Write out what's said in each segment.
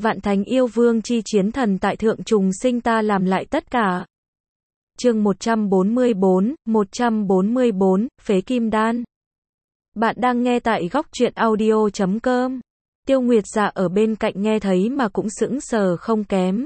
Vạn thánh yêu vương chi chiến thần tại thượng trùng sinh ta làm lại tất cả. Chương 144, Phế Kim Đan. Bạn đang nghe tại góc truyện audio.com. Tiêu Nguyệt Dạ ở bên cạnh nghe thấy mà cũng sững sờ không kém.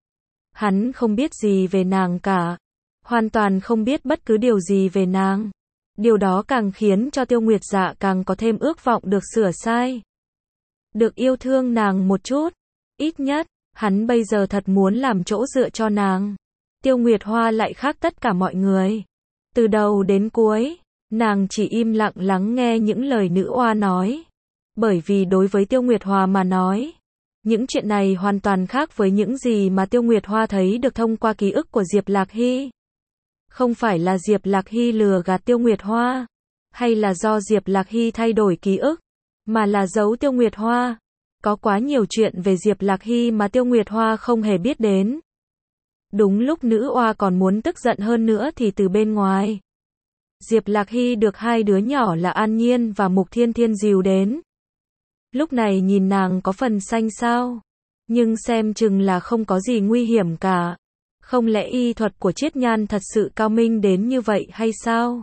Hắn không biết gì về nàng cả. Hoàn toàn không biết bất cứ điều gì về nàng. Điều đó càng khiến cho Tiêu Nguyệt Dạ càng có thêm ước vọng được sửa sai. Được yêu thương nàng một chút. Ít nhất, hắn bây giờ thật muốn làm chỗ dựa cho nàng. Tiêu Nguyệt Hoa lại khác tất cả mọi người. Từ đầu đến cuối, nàng chỉ im lặng lắng nghe những lời nữ oa nói. Bởi vì đối với Tiêu Nguyệt Hoa mà nói, những chuyện này hoàn toàn khác với những gì mà Tiêu Nguyệt Hoa thấy được thông qua ký ức của Diệp Lạc Hy. Không phải là Diệp Lạc Hy lừa gạt Tiêu Nguyệt Hoa, hay là do Diệp Lạc Hy thay đổi ký ức, mà là giấu Tiêu Nguyệt Hoa. Có quá nhiều chuyện về Diệp Lạc Hy mà Tiêu Nguyệt Hoa không hề biết đến. Đúng lúc nữ oa còn muốn tức giận hơn nữa thì từ bên ngoài, Diệp Lạc Hy được hai đứa nhỏ là An Nhiên và Mục Thiên Thiên dìu đến. Lúc này nhìn nàng có phần xanh xao, nhưng xem chừng là không có gì nguy hiểm cả. Không lẽ y thuật của Triết Nhan thật sự cao minh đến như vậy hay sao?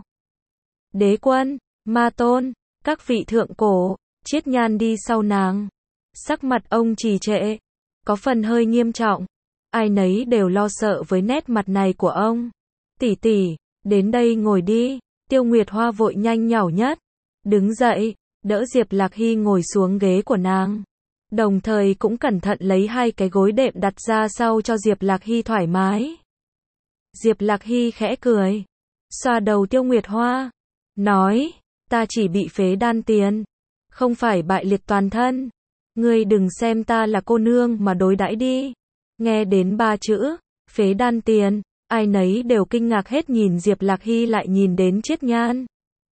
Đế Quân, Ma Tôn, các vị thượng cổ, Triết Nhan đi sau nàng. Sắc mặt ông trì trệ, có phần hơi nghiêm trọng. Ai nấy đều lo sợ với nét mặt này của ông. Tỷ tỷ, đến đây ngồi đi. Tiêu Nguyệt Hoa vội nhanh nhảu nhất đứng dậy, đỡ Diệp Lạc Hy ngồi xuống ghế của nàng. Đồng thời cũng cẩn thận lấy hai cái gối đệm đặt ra sau cho Diệp Lạc Hy thoải mái. Diệp Lạc Hy khẽ cười, xoa đầu Tiêu Nguyệt Hoa, nói, ta chỉ bị phế đan tiền, không phải bại liệt toàn thân. Ngươi đừng xem ta là cô nương mà đối đãi đi. Nghe đến ba chữ, phế đan tiền, ai nấy đều kinh ngạc hết, nhìn Diệp Lạc Hy lại nhìn đến Triết Nhan.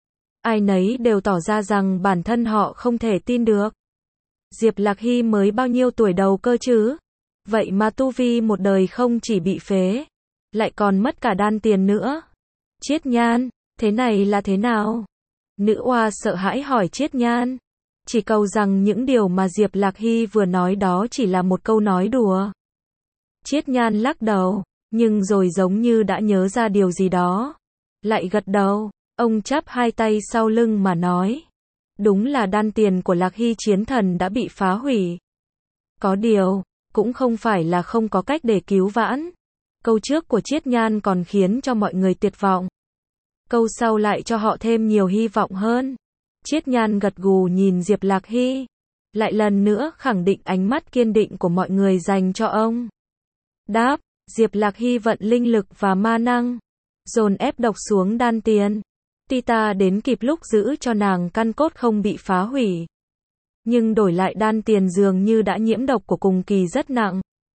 Ai nấy đều tỏ ra rằng bản thân họ không thể tin được. Diệp Lạc Hy mới bao nhiêu tuổi đầu cơ chứ? Vậy mà tu vi một đời không chỉ bị phế, lại còn mất cả đan tiền nữa. Triết Nhan, thế này là thế nào? Nữ oa sợ hãi hỏi Triết Nhan. Chỉ cầu rằng những điều mà Diệp Lạc Hy vừa nói đó chỉ là một câu nói đùa. Triết Nhan lắc đầu, nhưng rồi giống như đã nhớ ra điều gì đó. Lại gật đầu, ông chắp hai tay sau lưng mà nói. Đúng là đan tiền của Lạc Hy chiến thần đã bị phá hủy. Có điều, cũng không phải là không có cách để cứu vãn. Câu trước của Triết Nhan còn khiến cho mọi người tuyệt vọng. Câu sau lại cho họ thêm nhiều hy vọng hơn. Triết Nhan gật gù nhìn Diệp Lạc Hy, lại lần nữa khẳng định ánh mắt kiên định của mọi người dành cho ông. Đáp, Diệp Lạc Hy vận linh lực và ma năng, dồn ép độc xuống đan tiền. Tuy ta đến kịp lúc giữ cho nàng căn cốt không bị phá hủy, nhưng đổi lại đan tiền dường như đã nhiễm độc của cùng kỳ rất nặng.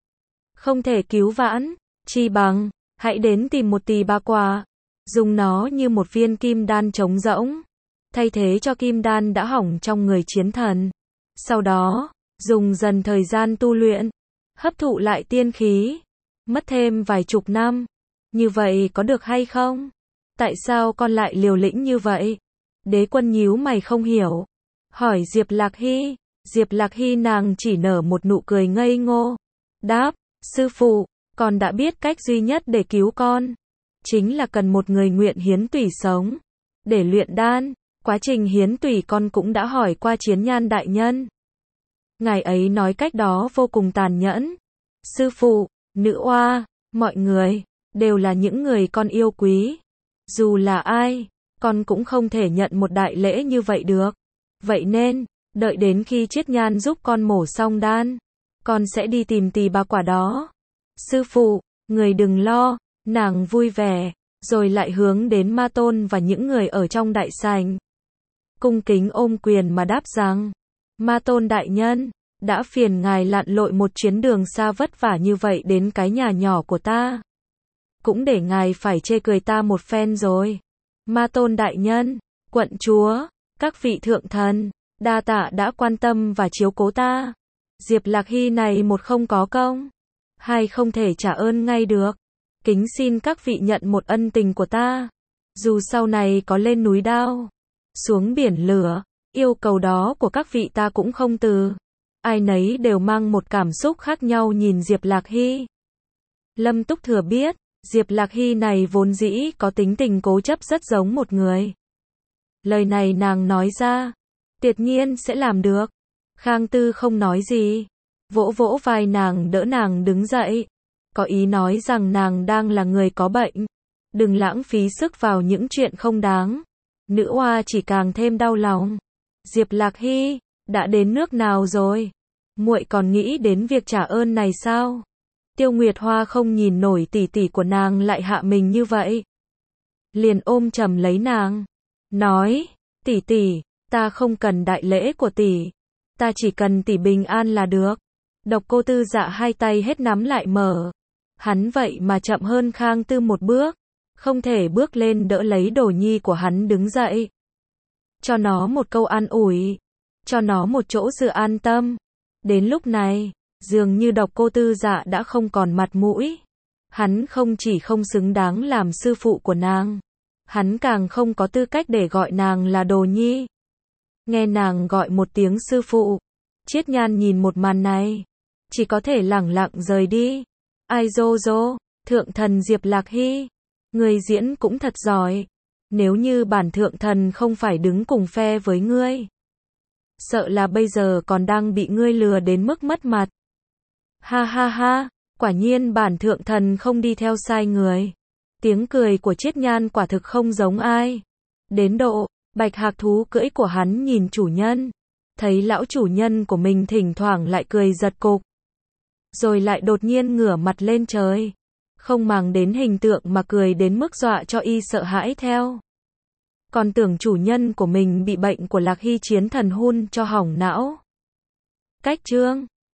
Không thể cứu vãn, chi bằng, hãy đến tìm một tỳ bà quả, dùng nó như một viên kim đan trống rỗng, thay thế cho kim đan đã hỏng trong người chiến thần. Sau đó, dùng dần thời gian tu luyện, hấp thụ lại tiên khí, mất thêm vài chục năm. Như vậy có được hay không? Tại sao con lại liều lĩnh như vậy? Đế Quân nhíu mày không hiểu, hỏi Diệp Lạc Hy. Diệp Lạc Hy nàng chỉ nở một nụ cười ngây ngô, đáp, sư phụ, con đã biết cách duy nhất để cứu con, chính là cần một người nguyện hiến tủy sống để luyện đan. Quá trình hiến tủy con cũng đã hỏi qua Chiến Nhan đại nhân. Ngài ấy nói cách đó vô cùng tàn nhẫn. Sư phụ, nữ oa, mọi người đều là những người con yêu quý. Dù là ai, con cũng không thể nhận một đại lễ như vậy được. Vậy nên, đợi đến khi Triết Nhan giúp con mổ xong đan, con sẽ đi tìm tỳ bà quả đó. Sư phụ, người đừng lo, nàng vui vẻ, rồi lại hướng đến Ma Tôn và những người ở trong đại sảnh. Cung kính ôm quyền mà đáp rằng, Ma Tôn đại nhân, đã phiền ngài lặn lội một chuyến đường xa vất vả như vậy đến cái nhà nhỏ của ta. Cũng để ngài phải chê cười ta một phen rồi. Ma Tôn đại nhân, quận chúa, các vị thượng thần, đa tạ đã quan tâm và chiếu cố ta. Diệp Lạc Hy này một không có công, hai không thể trả ơn ngay được. Kính xin các vị nhận một ân tình của ta. Dù sau này có lên núi đao, xuống biển lửa, yêu cầu đó của các vị ta cũng không từ. ai nấy đều mang một cảm xúc khác nhau nhìn Diệp Lạc Hy. Lâm Túc Thừa biết, Diệp Lạc Hy này vốn dĩ có tính tình cố chấp rất giống một người. Lời này nàng nói ra, tuyệt nhiên sẽ làm được. Khang Tư không nói gì, vỗ vỗ vai nàng đỡ nàng đứng dậy, có ý nói rằng nàng đang là người có bệnh, đừng lãng phí sức vào những chuyện không đáng. Nữ oa chỉ càng thêm đau lòng. Diệp Lạc Hy, đã đến nước nào rồi? Muội còn nghĩ đến việc trả ơn này sao? Tiêu Nguyệt Hoa không nhìn nổi tỷ tỷ của nàng lại hạ mình như vậy. Liền ôm chầm lấy nàng, nói, tỷ tỷ, ta không cần đại lễ của tỷ, ta chỉ cần tỷ bình an là được. Độc Cô Tư Dạ hai tay hết nắm lại mở. Hắn vậy mà chậm hơn Khang Tư một bước, không thể bước lên đỡ lấy đồ nhi của hắn đứng dậy. Cho nó một câu an ủi, cho nó một chỗ sự an tâm. Đến lúc này, dường như Độc Cô Tư Dạ đã không còn mặt mũi. Hắn không chỉ không xứng đáng làm sư phụ của nàng, hắn càng không có tư cách để gọi nàng là đồ nhi. Nghe nàng gọi một tiếng sư phụ, Triết Nhan nhìn một màn này, chỉ có thể lẳng lặng rời đi. Ai dô dô, thượng thần Diệp Lạc Hy, người diễn cũng thật giỏi. Nếu như bản thượng thần không phải đứng cùng phe với ngươi, sợ là bây giờ còn đang bị ngươi lừa đến mức mất mặt. Ha ha ha, quả nhiên bản thượng thần không đi theo sai người. Tiếng cười của Triết Nhan quả thực không giống ai. Đến độ, Bạch Hạc thú cưỡi của hắn nhìn chủ nhân, thấy lão chủ nhân của mình thỉnh thoảng lại cười giật cục, rồi lại đột nhiên ngửa mặt lên trời, không màng đến hình tượng mà cười đến mức dọa cho y sợ hãi theo. Còn tưởng chủ nhân của mình bị bệnh của Lạc Hy chiến thần hun cho hỏng não. Cách chương